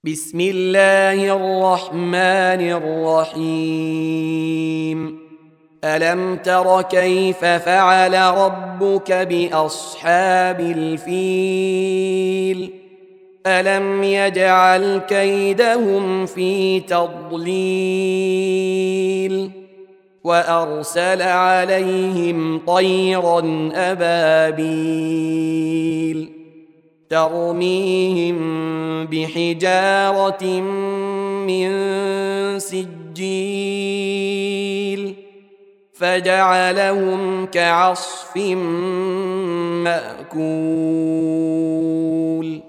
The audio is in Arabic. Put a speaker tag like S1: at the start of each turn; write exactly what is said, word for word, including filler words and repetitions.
S1: بسم الله الرحمن الرحيم. ألم تر كيف فعل ربك بأصحاب الفيل؟ ألم يجعل كيدهم في تضليل وأرسل عليهم طيرا أبابيل ترميهم بحجارة من سجيل فجعلهم كعصف مأكول.